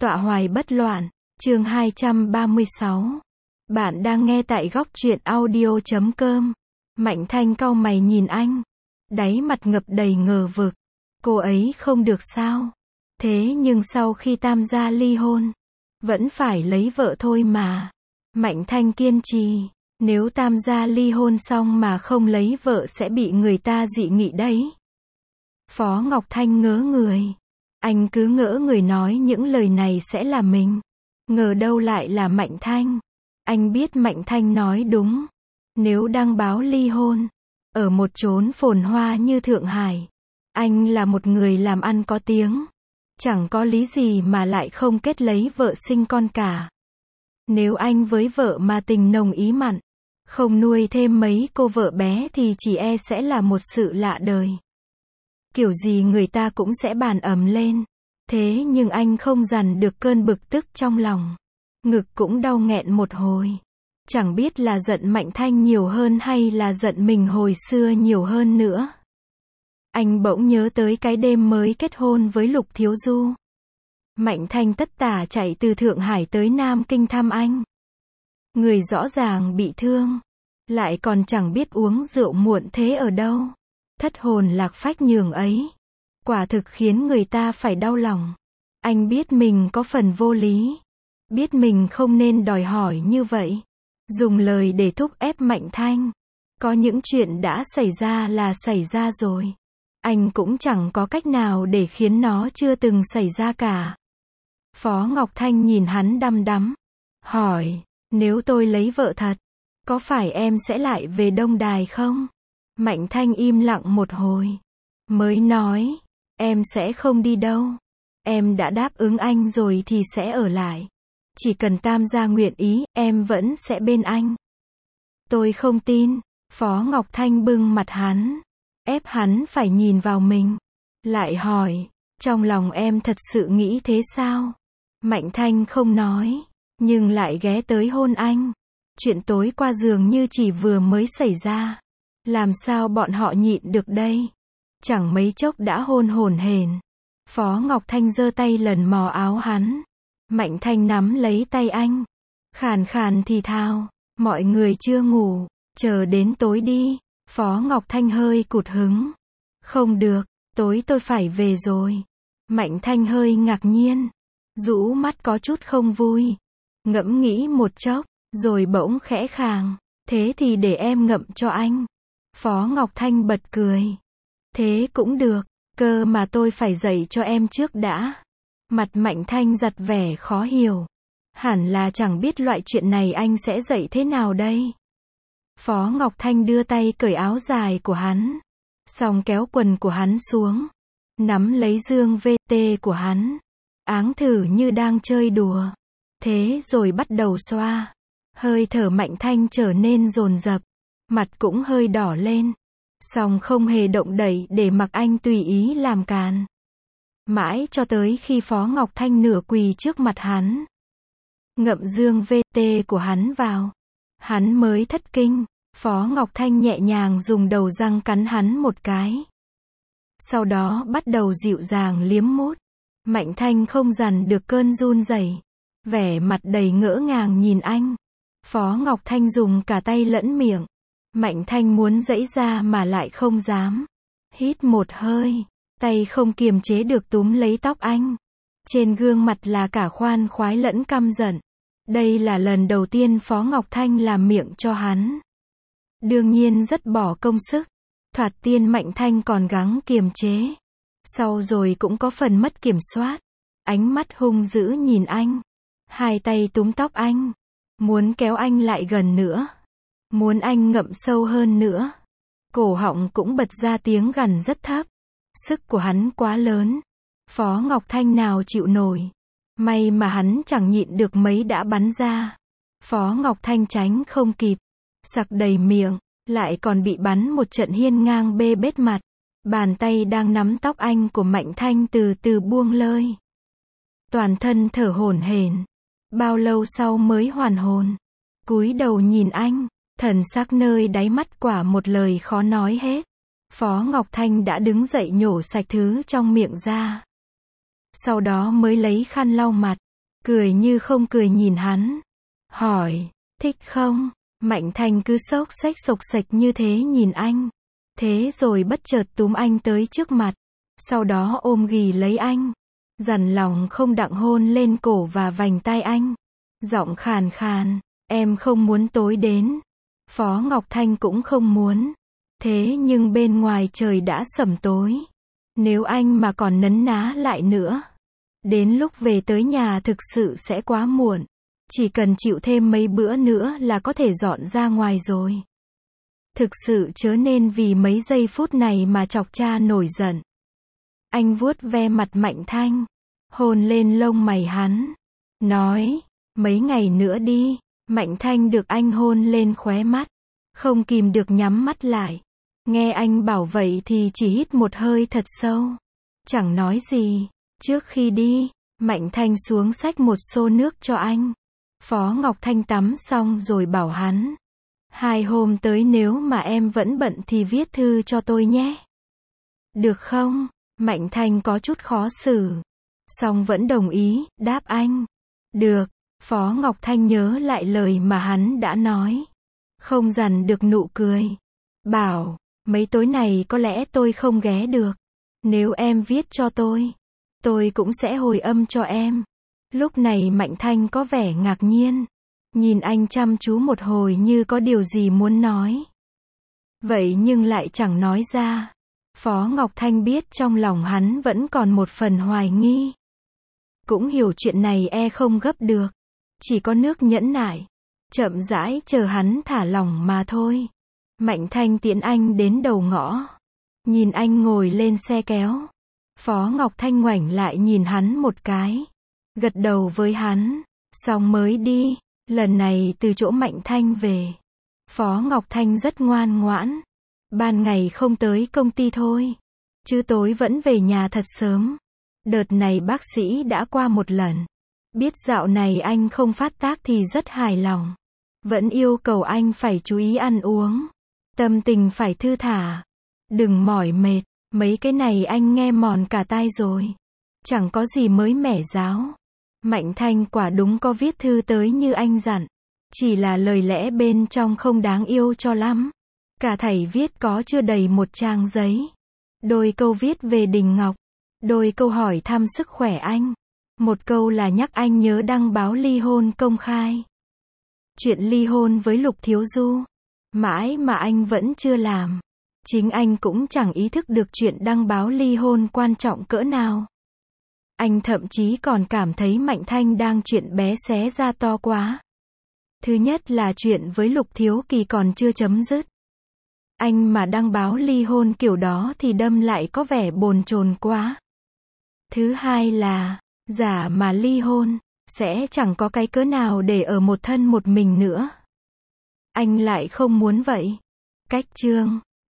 Tọa hoài bất loạn, chương 236. Bạn đang nghe tại góc truyện audio.com. Mạnh Thanh cau mày nhìn anh. Đáy mặt ngập đầy ngờ vực. Cô ấy không được sao? Thế nhưng sau khi Tam gia ly hôn, vẫn phải lấy vợ thôi mà. Mạnh Thanh kiên trì. Nếu Tam gia ly hôn xong mà không lấy vợ sẽ bị người ta dị nghị đấy. Phó Ngọc Thanh ngớ người. Anh cứ ngỡ người nói những lời này sẽ là mình. Ngờ đâu lại là Mạnh Thanh. Anh biết Mạnh Thanh nói đúng. Nếu đăng báo ly hôn, ở một chốn phồn hoa như Thượng Hải, anh là một người làm ăn có tiếng. Chẳng có lý gì mà lại không kết lấy vợ sinh con cả. Nếu anh với vợ mà tình nồng ý mặn, không nuôi thêm mấy cô vợ bé thì chỉ e sẽ là một sự lạ đời. Kiểu gì người ta cũng sẽ bàn ầm lên. Thế nhưng anh không dằn được cơn bực tức trong lòng. Ngực cũng đau nghẹn một hồi. Chẳng biết là giận Mạnh Thanh nhiều hơn hay là giận mình hồi xưa nhiều hơn nữa. Anh bỗng nhớ tới cái đêm mới kết hôn với Lục Thiếu Du. Mạnh Thanh tất tả chạy từ Thượng Hải tới Nam Kinh thăm anh. Người rõ ràng bị thương, lại còn chẳng biết uống rượu muộn thế ở đâu. Thất hồn lạc phách nhường ấy, quả thực khiến người ta phải đau lòng. Anh biết mình có phần vô lý, biết mình không nên đòi hỏi như vậy, dùng lời để thúc ép Mạnh Thanh. Có những chuyện đã xảy ra là xảy ra rồi, anh cũng chẳng có cách nào để khiến nó chưa từng xảy ra cả. Phó Ngọc Thanh nhìn hắn đăm đắm, hỏi, nếu tôi lấy vợ thật, có phải em sẽ lại về Đông Đài không? Mạnh Thanh im lặng một hồi, mới nói, em sẽ không đi đâu. Em đã đáp ứng anh rồi thì sẽ ở lại. Chỉ cần Tam gia nguyện ý, em vẫn sẽ bên anh. Tôi không tin. Phó Ngọc Thanh bưng mặt hắn, ép hắn phải nhìn vào mình. Lại hỏi, trong lòng em thật sự nghĩ thế sao? Mạnh Thanh không nói, nhưng lại ghé tới hôn anh. Chuyện tối qua dường như chỉ vừa mới xảy ra. Làm sao bọn họ nhịn được đây? Chẳng mấy chốc đã hôn hổn hển. Phó Ngọc Thanh giơ tay lần mò áo hắn. Mạnh Thanh nắm lấy tay anh, khàn khàn thì thào, mọi người chưa ngủ, chờ đến tối đi. Phó Ngọc Thanh hơi cụt hứng. Không được, tối tôi phải về rồi. Mạnh Thanh hơi ngạc nhiên, rũ mắt có chút không vui. Ngẫm nghĩ một chốc, rồi bỗng khẽ khàng, thế thì để em ngậm cho anh. Phó Ngọc Thanh bật cười. Thế cũng được, cơ mà tôi phải dạy cho em trước đã. Mặt Mạnh Thanh giật vẻ khó hiểu. Hẳn là chẳng biết loại chuyện này anh sẽ dạy thế nào đây. Phó Ngọc Thanh đưa tay cởi áo dài của hắn, xong kéo quần của hắn xuống, nắm lấy dương VT của hắn, áng thử như đang chơi đùa. Thế rồi bắt đầu xoa. Hơi thở Mạnh Thanh trở nên dồn dập, mặt cũng hơi đỏ lên, song không hề động đậy để mặc anh tùy ý làm càn. Mãi cho tới khi Phó Ngọc Thanh nửa quỳ trước mặt hắn, ngậm dương VT của hắn vào, hắn mới thất kinh. Phó Ngọc Thanh nhẹ nhàng dùng đầu răng cắn hắn một cái. Sau đó bắt đầu dịu dàng liếm mút. Mạnh Thanh không dằn được cơn run rẩy, vẻ mặt đầy ngỡ ngàng nhìn anh. Phó Ngọc Thanh dùng cả tay lẫn miệng. Mạnh Thanh muốn giãy ra mà lại không dám. Hít một hơi, tay không kiềm chế được túm lấy tóc anh. Trên gương mặt là cả khoan khoái lẫn căm giận. Đây là lần đầu tiên Phó Ngọc Thanh làm miệng cho hắn. Đương nhiên rất bỏ công sức. Thoạt tiên Mạnh Thanh còn gắng kiềm chế, sau rồi cũng có phần mất kiểm soát. Ánh mắt hung dữ nhìn anh, hai tay túm tóc anh, muốn kéo anh lại gần nữa, muốn anh ngậm sâu hơn nữa. Cổ họng cũng bật ra tiếng gằn rất thấp. Sức của hắn quá lớn, Phó Ngọc Thanh nào chịu nổi. May mà hắn chẳng nhịn được mấy đã bắn ra. Phó Ngọc Thanh tránh không kịp, sặc đầy miệng, lại còn bị bắn một trận hiên ngang bê bết mặt. Bàn tay đang nắm tóc anh của Mạnh Thanh từ từ buông lơi. Toàn thân thở hổn hển. Bao lâu sau mới hoàn hồn. Cúi đầu nhìn anh, thần sắc nơi đáy mắt quả một lời khó nói hết. Phó Ngọc Thanh đã đứng dậy nhổ sạch thứ trong miệng ra. Sau đó mới lấy khăn lau mặt, cười như không cười nhìn hắn. Hỏi, thích không? Mạnh Thanh cứ xốc xếch như thế nhìn anh. Thế rồi bất chợt túm anh tới trước mặt. Sau đó ôm ghì lấy anh. Dằn lòng không đặng hôn lên cổ và vành tai anh. Giọng khàn khàn, em không muốn tối đến. Phó Ngọc Thanh cũng không muốn. Thế nhưng bên ngoài trời đã sẩm tối. Nếu anh mà còn nấn ná lại nữa, đến lúc về tới nhà thực sự sẽ quá muộn. Chỉ cần chịu thêm mấy bữa nữa là có thể dọn ra ngoài rồi. Thực sự chớ nên vì mấy giây phút này mà chọc cha nổi giận. Anh vuốt ve mặt Mạnh Thanh, hôn lên lông mày hắn, nói, mấy ngày nữa đi. Mạnh Thanh được anh hôn lên khóe mắt, không kìm được nhắm mắt lại. Nghe anh bảo vậy thì chỉ hít một hơi thật sâu, chẳng nói gì. Trước khi đi, Mạnh Thanh xuống xách một xô nước cho anh. Phó Ngọc Thanh tắm xong rồi bảo hắn, 2 hôm tới nếu mà em vẫn bận thì viết thư cho tôi nhé. Được không? Mạnh Thanh có chút khó xử, song vẫn đồng ý, đáp anh. Được. Phó Ngọc Thanh nhớ lại lời mà hắn đã nói, không dằn được nụ cười. Bảo, mấy tối này có lẽ tôi không ghé được. Nếu em viết cho tôi cũng sẽ hồi âm cho em. Lúc này Mạnh Thanh có vẻ ngạc nhiên, nhìn anh chăm chú một hồi như có điều gì muốn nói. Vậy nhưng lại chẳng nói ra. Phó Ngọc Thanh biết trong lòng hắn vẫn còn một phần hoài nghi. Cũng hiểu chuyện này không gấp được. Chỉ có nước nhẫn nại, chậm rãi chờ hắn thả lỏng mà thôi. Mạnh Thanh tiễn anh đến đầu ngõ. Nhìn anh ngồi lên xe kéo. Phó Ngọc Thanh ngoảnh lại nhìn hắn một cái. Gật đầu với hắn, xong mới đi. Lần này từ chỗ Mạnh Thanh về, Phó Ngọc Thanh rất ngoan ngoãn. Ban ngày không tới công ty thôi, chứ tối vẫn về nhà thật sớm. Đợt này bác sĩ đã qua một lần. Biết dạo này anh không phát tác thì rất hài lòng. Vẫn yêu cầu anh phải chú ý ăn uống. Tâm tình phải thư thả. Đừng mỏi mệt. Mấy cái này anh nghe mòn cả tai rồi. Chẳng có gì mới mẻ giáo. Mạnh Thanh quả đúng có viết thư tới như anh dặn. Chỉ là lời lẽ bên trong không đáng yêu cho lắm. Cả thảy viết có chưa đầy 1 trang giấy. Đôi câu viết về Đình Ngọc. Đôi câu hỏi thăm sức khỏe anh. 1 câu là nhắc anh nhớ đăng báo ly hôn công khai. Chuyện ly hôn với Lục Thiếu Du. Mãi mà anh vẫn chưa làm. Chính anh cũng chẳng ý thức được chuyện đăng báo ly hôn quan trọng cỡ nào. Anh thậm chí còn cảm thấy Mạnh Thanh đang chuyện bé xé ra to quá. Thứ nhất là chuyện với Lục Thiếu Kỳ còn chưa chấm dứt. Anh mà đăng báo ly hôn kiểu đó thì đâm lại có vẻ bồn chồn quá. Thứ hai là, giả mà ly hôn, sẽ chẳng có cái cớ nào để ở một thân một mình nữa. Anh lại không muốn vậy. Cách chương